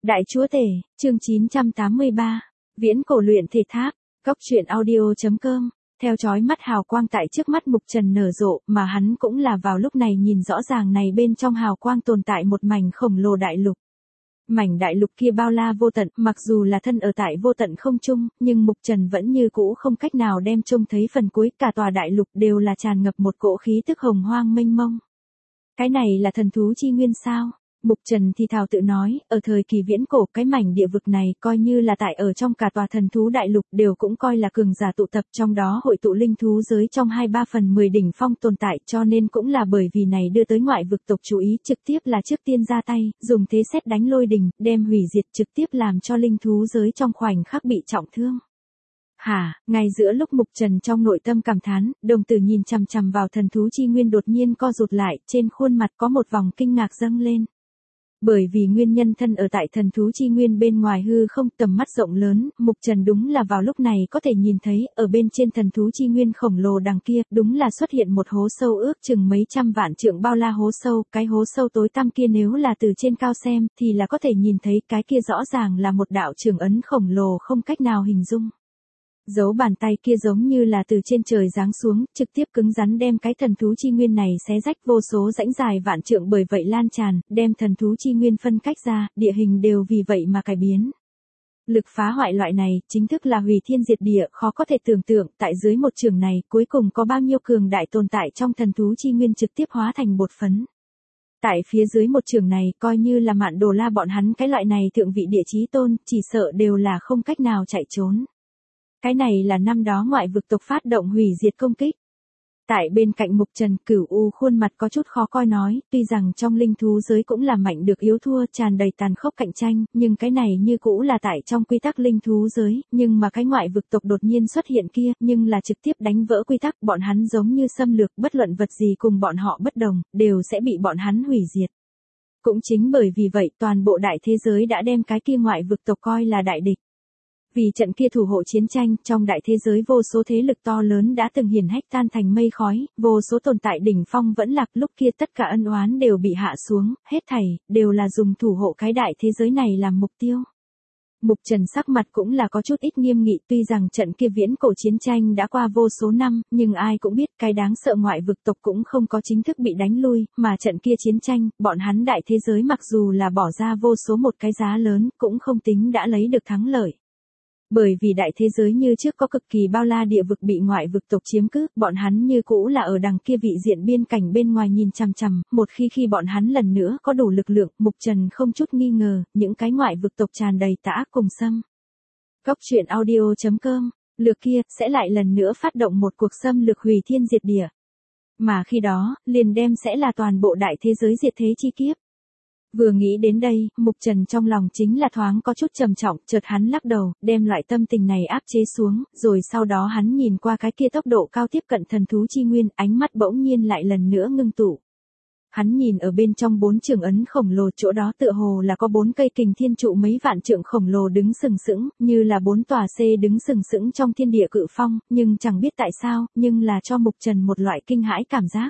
Đại chúa tể, chương 983, viễn cổ luyện thể tháp, góc truyện audio.com, theo chói mắt hào quang tại trước mắt Mục Trần nở rộ, mà hắn cũng là vào lúc này nhìn rõ ràng này bên trong hào quang tồn tại một mảnh khổng lồ đại lục. Mảnh đại lục kia bao la vô tận, mặc dù là thân ở tại vô tận không trung, nhưng Mục Trần vẫn như cũ không cách nào đem trông thấy phần cuối, cả tòa đại lục đều là tràn ngập một cỗ khí tức hồng hoang mênh mông. Cái này là thần thú chi nguyên sao? Mục Trần thì thào tự nói, ở thời kỳ viễn cổ cái mảnh địa vực này coi như là tại ở trong cả tòa thần thú đại lục đều cũng coi là cường giả tụ tập, trong đó hội tụ linh thú giới trong 2/3/10 đỉnh phong tồn tại, cho nên cũng là bởi vì này đưa tới ngoại vực tộc chú ý, trực tiếp là trước tiên ra tay, dùng thế sét đánh lôi đình, đem hủy diệt, trực tiếp làm cho linh thú giới trong khoảnh khắc bị trọng thương. Ngay giữa lúc Mục Trần trong nội tâm cảm thán, đồng tử nhìn chằm chằm vào thần thú chi nguyên đột nhiên co rụt lại, trên khuôn mặt có một vòng kinh ngạc dâng lên. Bởi vì nguyên nhân thân ở tại thần thú chi nguyên bên ngoài hư không, tầm mắt rộng lớn, Mục Trần đúng là vào lúc này có thể nhìn thấy, ở bên trên thần thú chi nguyên khổng lồ đằng kia, đúng là xuất hiện một hố sâu ước chừng mấy trăm vạn trượng bao la hố sâu, cái hố sâu tối tăm kia nếu là từ trên cao xem, thì là có thể nhìn thấy cái kia rõ ràng là một đạo trường ấn khổng lồ không cách nào hình dung. Dấu bàn tay kia giống như là từ trên trời giáng xuống, trực tiếp cứng rắn đem cái thần thú chi nguyên này xé rách, vô số rãnh dài vạn trượng bởi vậy lan tràn, đem thần thú chi nguyên phân cách ra, địa hình đều vì vậy mà cải biến. Lực phá hoại loại này, chính thức là hủy thiên diệt địa, khó có thể tưởng tượng, tại dưới một trường này, cuối cùng có bao nhiêu cường đại tồn tại trong thần thú chi nguyên trực tiếp hóa thành bột phấn. Tại phía dưới một trường này, coi như là Mạn Đồ La bọn hắn cái loại này thượng vị địa chí tôn, chỉ sợ đều là không cách nào chạy trốn. Cái này là năm đó ngoại vực tộc phát động hủy diệt công kích. Tại bên cạnh Mục Trần, Cửu U khuôn mặt có chút khó coi nói, tuy rằng trong linh thú giới cũng là mạnh được yếu thua, tràn đầy tàn khốc cạnh tranh, nhưng cái này như cũ là tại trong quy tắc linh thú giới, nhưng mà cái ngoại vực tộc đột nhiên xuất hiện kia, nhưng là trực tiếp đánh vỡ quy tắc, bọn hắn giống như xâm lược, bất luận vật gì cùng bọn họ bất đồng, đều sẽ bị bọn hắn hủy diệt. Cũng chính bởi vì vậy, toàn bộ đại thế giới đã đem cái kia ngoại vực tộc coi là đại địch. Vì trận kia thủ hộ chiến tranh, trong đại thế giới vô số thế lực to lớn đã từng hiển hách tan thành mây khói, vô số tồn tại đỉnh phong vẫn lạc, lúc kia tất cả ân oán đều bị hạ xuống, hết thảy, đều là dùng thủ hộ cái đại thế giới này làm mục tiêu. Mục Trần sắc mặt cũng là có chút ít nghiêm nghị, tuy rằng trận kia viễn cổ chiến tranh đã qua vô số năm, nhưng ai cũng biết cái đáng sợ ngoại vực tộc cũng không có chính thức bị đánh lui, mà trận kia chiến tranh, bọn hắn đại thế giới mặc dù là bỏ ra vô số một cái giá lớn, cũng không tính đã lấy được thắng lợi. Bởi vì đại thế giới như trước có cực kỳ bao la địa vực bị ngoại vực tộc chiếm cứ, bọn hắn như cũ là ở đằng kia vị diện biên cảnh bên ngoài nhìn chằm chằm, một khi bọn hắn lần nữa có đủ lực lượng, Mục Trần không chút nghi ngờ, những cái ngoại vực tộc tràn đầy tà ác cùng xâm. Góc truyện audio.com, lược kia, sẽ lại lần nữa phát động một cuộc xâm lược hủy thiên diệt địa. Mà khi đó, liền đem sẽ là toàn bộ đại thế giới diệt thế chi kiếp. Vừa nghĩ đến đây, Mục Trần trong lòng chính là thoáng có chút trầm trọng, chợt hắn lắc đầu, đem loại tâm tình này áp chế xuống, rồi sau đó hắn nhìn qua cái kia tốc độ cao tiếp cận thần thú chi nguyên, ánh mắt bỗng nhiên lại lần nữa ngưng tụ. Hắn nhìn ở bên trong 4 trường ấn khổng lồ, chỗ đó tựa hồ là có 4 cây kình thiên trụ mấy vạn trượng khổng lồ đứng sừng sững, như là 4 tòa C đứng sừng sững trong thiên địa cự phong, nhưng chẳng biết tại sao, nhưng là cho Mục Trần một loại kinh hãi cảm giác.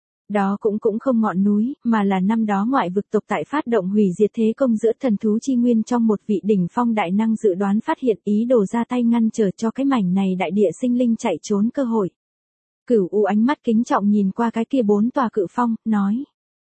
Đó cũng không ngọn núi, mà là năm đó ngoại vực tộc tại phát động hủy diệt thế công giữa thần thú chi nguyên trong một vị đỉnh phong đại năng dự đoán phát hiện ý đồ ra tay ngăn trở cho cái mảnh này đại địa sinh linh chạy trốn cơ hội. Cửu U ánh mắt kính trọng nhìn qua cái kia 4 tòa cự phong, nói.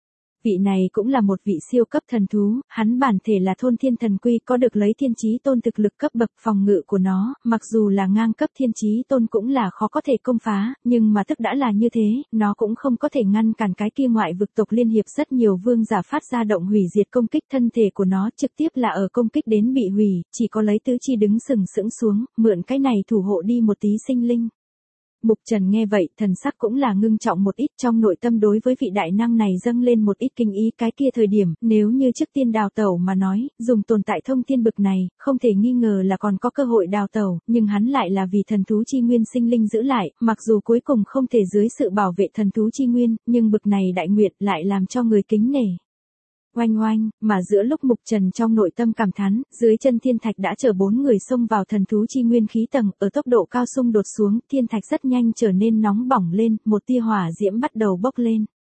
Vị này cũng là một vị siêu cấp thần thú, hắn bản thể là thôn thiên thần quy, có được lấy thiên chí tôn thực lực cấp bậc, phòng ngự của nó, mặc dù là ngang cấp thiên chí tôn cũng là khó có thể công phá, nhưng mà tức đã là như thế, nó cũng không có thể ngăn cản cái kia ngoại vực tộc liên hiệp rất nhiều vương giả phát ra động hủy diệt công kích, thân thể của nó trực tiếp là ở công kích đến bị hủy, chỉ có lấy tứ chi đứng sừng sững xuống, mượn cái này thủ hộ đi một tí sinh linh. Mục Trần nghe vậy, thần sắc cũng là ngưng trọng một ít, trong nội tâm đối với vị đại năng này dâng lên một ít kinh ý, cái kia thời điểm, nếu như trước tiên đào tẩu mà nói, dùng tồn tại thông thiên bực này, không thể nghi ngờ là còn có cơ hội đào tẩu, nhưng hắn lại là vì thần thú chi nguyên sinh linh giữ lại, mặc dù cuối cùng không thể dưới sự bảo vệ thần thú chi nguyên, nhưng bực này đại nguyện lại làm cho người kính nể. Oanh oanh, mà giữa lúc Mục Trần trong nội tâm cảm thán, dưới chân thiên thạch đã chở 4 người xông vào thần thú chi nguyên khí tầng, ở tốc độ cao xung đột xuống, thiên thạch rất nhanh trở nên nóng bỏng lên, một tia hỏa diễm bắt đầu bốc lên.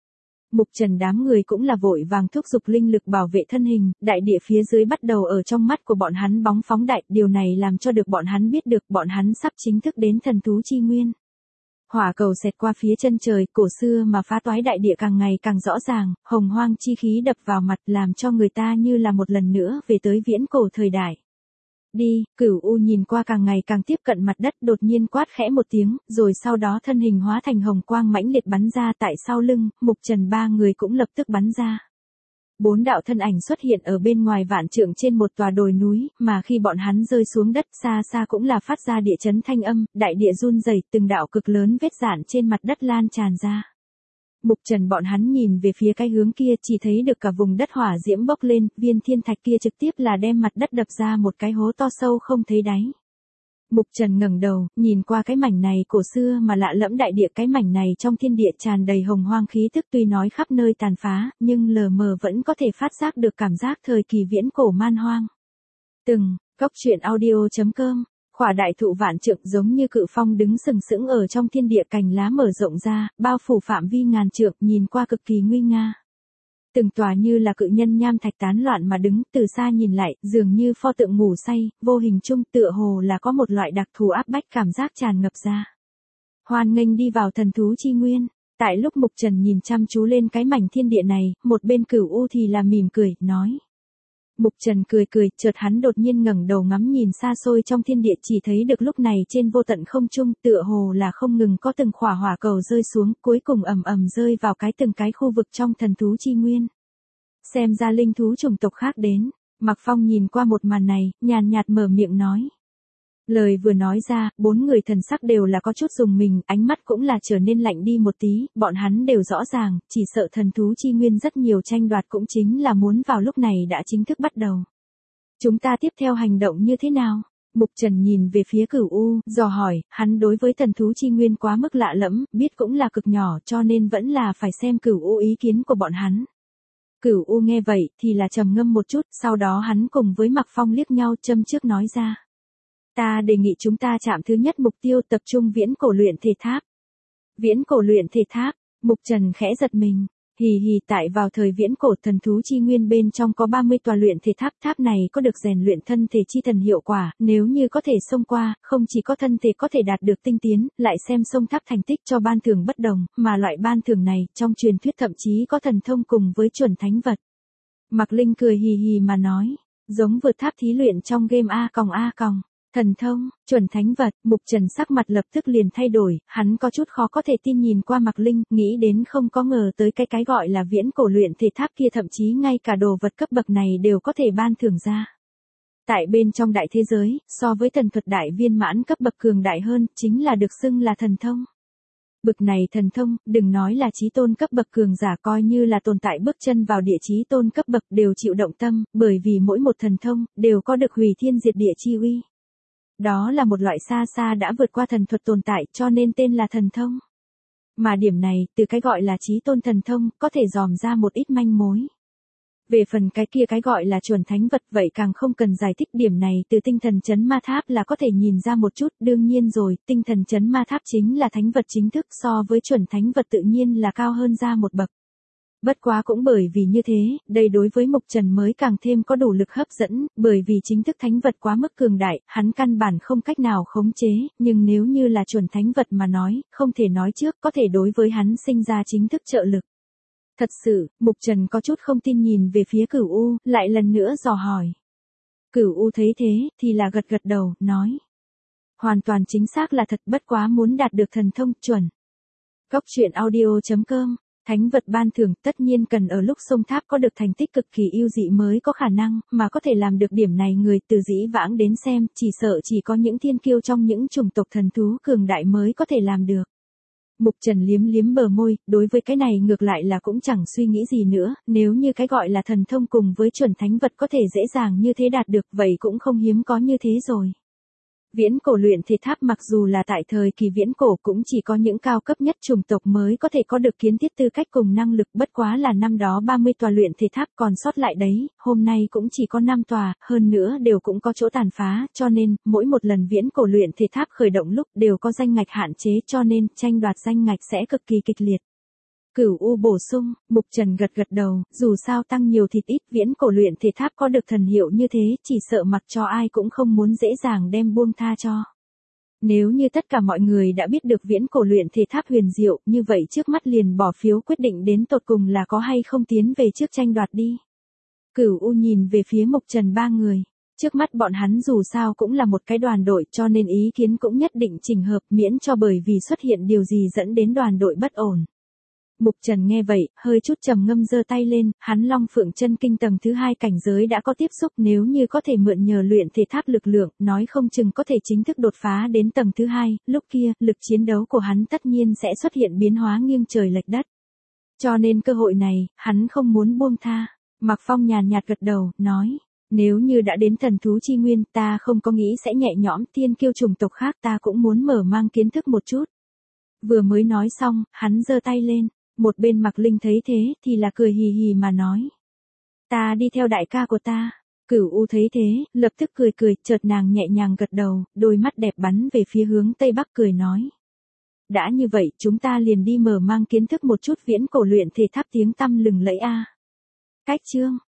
Mục Trần đám người cũng là vội vàng thúc giục linh lực bảo vệ thân hình, đại địa phía dưới bắt đầu ở trong mắt của bọn hắn bóng phóng đại, điều này làm cho được bọn hắn biết được bọn hắn sắp chính thức đến thần thú chi nguyên. Hỏa cầu xẹt qua phía chân trời, cổ xưa mà phá toái đại địa càng ngày càng rõ ràng, hồng hoang chi khí đập vào mặt làm cho người ta như là một lần nữa về tới viễn cổ thời đại. Đi, Cửu U nhìn qua càng ngày càng tiếp cận mặt đất, đột nhiên quát khẽ một tiếng, rồi sau đó thân hình hóa thành hồng quang mãnh liệt bắn ra tại sau lưng, Mục Trần ba người cũng lập tức bắn ra. 4 đạo thân ảnh xuất hiện ở bên ngoài vạn trượng trên một tòa đồi núi, mà khi bọn hắn rơi xuống đất xa xa cũng là phát ra địa chấn thanh âm, đại địa run rẩy, từng đạo cực lớn vết rạn trên mặt đất lan tràn ra. Mục Trần bọn hắn nhìn về phía cái hướng kia chỉ thấy được cả vùng đất hỏa diễm bốc lên, viên thiên thạch kia trực tiếp là đem mặt đất đập ra một cái hố to sâu không thấy đáy. Mục Trần ngẩng đầu, nhìn qua cái mảnh này cổ xưa mà lạ lẫm đại địa, cái mảnh này trong thiên địa tràn đầy hồng hoang khí tức, tuy nói khắp nơi tàn phá, nhưng lờ mờ vẫn có thể phát giác được cảm giác thời kỳ viễn cổ man hoang. Góc truyện audio.com. Khỏa đại thụ vạn trượng giống như cự phong đứng sừng sững ở trong thiên địa, cành lá mở rộng ra, bao phủ phạm vi ngàn trượng, nhìn qua cực kỳ nguy nga. Từng tòa như là cự nhân nham thạch tán loạn mà đứng, từ xa nhìn lại, dường như pho tượng ngủ say, vô hình chung tựa hồ là có một loại đặc thù áp bách cảm giác tràn ngập ra. Hoan nghênh đi vào thần thú chi nguyên. Tại lúc Mục Trần nhìn chăm chú lên cái mảnh thiên địa này, một bên Cửu U thì là mỉm cười, nói. Mục Trần cười, chợt hắn đột nhiên ngẩng đầu ngắm nhìn xa xôi trong thiên địa, chỉ thấy được lúc này trên vô tận không trung tựa hồ là không ngừng có từng khỏa hỏa cầu rơi xuống, cuối cùng ầm ầm rơi vào từng cái khu vực trong thần thú chi nguyên. Xem ra linh thú chủng tộc khác đến. Mạc Phong nhìn qua một màn này, nhàn nhạt mở miệng nói. Lời vừa nói ra, 4 người thần sắc đều là có chút rùng mình, ánh mắt cũng là trở nên lạnh đi một tí, bọn hắn đều rõ ràng, chỉ sợ thần thú chi nguyên rất nhiều tranh đoạt cũng chính là muốn vào lúc này đã chính thức bắt đầu. Chúng ta tiếp theo hành động như thế nào? Mục Trần nhìn về phía Cửu U, dò hỏi, hắn đối với thần thú chi nguyên quá mức lạ lẫm, biết cũng là cực nhỏ cho nên vẫn là phải xem Cửu U ý kiến của bọn hắn. Cửu U nghe vậy thì là trầm ngâm một chút, sau đó hắn cùng với Mạc Phong liếc nhau châm trước nói ra. Ta đề nghị chúng ta chạm thứ nhất mục tiêu tập trung viễn cổ luyện thể tháp. Viễn cổ luyện thể tháp, Mục Trần khẽ giật mình. Tại vào thời viễn cổ thần thú chi nguyên bên trong có 30 tòa luyện thể tháp, tháp này có được rèn luyện thân thể chi thần hiệu quả, nếu như có thể xông qua, không chỉ có thân thể có thể đạt được tinh tiến, lại xem xông tháp thành tích cho ban thưởng bất đồng, mà loại ban thưởng này trong truyền thuyết thậm chí có thần thông cùng với chuẩn thánh vật. Mạc Linh cười mà nói, giống vượt tháp thí luyện trong game A. Thần thông, chuẩn thánh vật, Mục Trần sắc mặt lập tức liền thay đổi, hắn có chút khó có thể tin nhìn qua Mạc Linh, nghĩ đến không có ngờ tới cái gọi là viễn cổ luyện thể tháp kia thậm chí ngay cả đồ vật cấp bậc này đều có thể ban thưởng ra. Tại bên trong đại thế giới, so với thần thuật đại viên mãn cấp bậc cường đại hơn, chính là được xưng là thần thông. Bực này thần thông, đừng nói là chí tôn cấp bậc cường giả, coi như là tồn tại bước chân vào địa chí tôn cấp bậc đều chịu động tâm, bởi vì mỗi một thần thông, đều có được hủy thiên diệt địa chi uy. Đó là một loại xa xa đã vượt qua thần thuật tồn tại cho nên tên là thần thông. Mà điểm này, từ cái gọi là chí tôn thần thông, có thể dòm ra một ít manh mối. Về phần cái kia cái gọi là chuẩn thánh vật vậy càng không cần giải thích, điểm này từ tinh thần chấn ma tháp là có thể nhìn ra một chút, đương nhiên rồi, tinh thần chấn ma tháp chính là thánh vật chính thức, so với chuẩn thánh vật tự nhiên là cao hơn ra một bậc. Bất quá cũng bởi vì như thế, đây đối với Mục Trần mới càng thêm có đủ lực hấp dẫn, bởi vì chính thức thánh vật quá mức cường đại, hắn căn bản không cách nào khống chế, nhưng nếu như là chuẩn thánh vật mà nói, không thể nói trước, có thể đối với hắn sinh ra chính thức trợ lực. Thật sự, Mục Trần có chút không tin nhìn về phía Cửu U, lại lần nữa dò hỏi. Cửu U thấy thế, thì là gật đầu, nói. Hoàn toàn chính xác là thật, bất quá muốn đạt được thần thông chuẩn. Góc truyện audio.com. Thánh vật ban thưởng tất nhiên cần ở lúc xông tháp có được thành tích cực kỳ ưu dị mới có khả năng, mà có thể làm được điểm này người từ dĩ vãng đến xem, chỉ sợ chỉ có những thiên kiêu trong những chủng tộc thần thú cường đại mới có thể làm được. Mục Trần liếm bờ môi, đối với cái này ngược lại là cũng chẳng suy nghĩ gì nữa, nếu như cái gọi là thần thông cùng với chuẩn thánh vật có thể dễ dàng như thế đạt được, vậy cũng không hiếm có như thế rồi. Viễn cổ luyện thể tháp mặc dù là tại thời kỳ viễn cổ cũng chỉ có những cao cấp nhất chủng tộc mới có thể có được kiến thiết tư cách cùng năng lực, bất quá là năm đó 30 tòa luyện thể tháp còn sót lại đấy, hôm nay cũng chỉ có 5 tòa, hơn nữa đều cũng có chỗ tàn phá, cho nên, mỗi một lần viễn cổ luyện thể tháp khởi động lúc đều có danh ngạch hạn chế cho nên tranh đoạt danh ngạch sẽ cực kỳ kịch liệt. Cửu U bổ sung, Mục Trần gật gật đầu, dù sao tăng nhiều thịt ít, viễn cổ luyện thể tháp có được thần hiệu như thế, chỉ sợ mặc cho ai cũng không muốn dễ dàng đem buông tha cho. Nếu như tất cả mọi người đã biết được viễn cổ luyện thể tháp huyền diệu, như vậy trước mắt liền bỏ phiếu quyết định đến tột cùng là có hay không tiến về trước tranh đoạt đi. Cửu U nhìn về phía Mục Trần ba người. Trước mắt bọn hắn dù sao cũng là một cái đoàn đội cho nên ý kiến cũng nhất định chỉnh hợp miễn cho bởi vì xuất hiện điều gì dẫn đến đoàn đội bất ổn. Mục Trần nghe vậy, hơi chút trầm ngâm giơ tay lên, hắn Long Phượng Chân Kinh tầng thứ 2 cảnh giới đã có tiếp xúc, nếu như có thể mượn nhờ luyện thể tháp lực lượng, nói không chừng có thể chính thức đột phá đến tầng thứ 2, lúc kia, lực chiến đấu của hắn tất nhiên sẽ xuất hiện biến hóa nghiêng trời lệch đất. Cho nên cơ hội này, hắn không muốn buông tha. Mạc Phong nhàn nhạt gật đầu, nói, nếu như đã đến thần thú chi nguyên, ta không có nghĩ sẽ nhẹ nhõm, tiên kiêu chủng tộc khác ta cũng muốn mở mang kiến thức một chút. Vừa mới nói xong, hắn giơ tay lên. Một bên Mạc Linh thấy thế thì là cười hì hì mà nói. Ta đi theo đại ca của ta. Cửu U thấy thế, lập tức cười cười, chợt nàng nhẹ nhàng gật đầu, đôi mắt đẹp bắn về phía hướng Tây Bắc cười nói. Đã như vậy, chúng ta liền đi mở mang kiến thức một chút viễn cổ luyện thể tháp tiếng tăm lừng lẫy a. Cách chương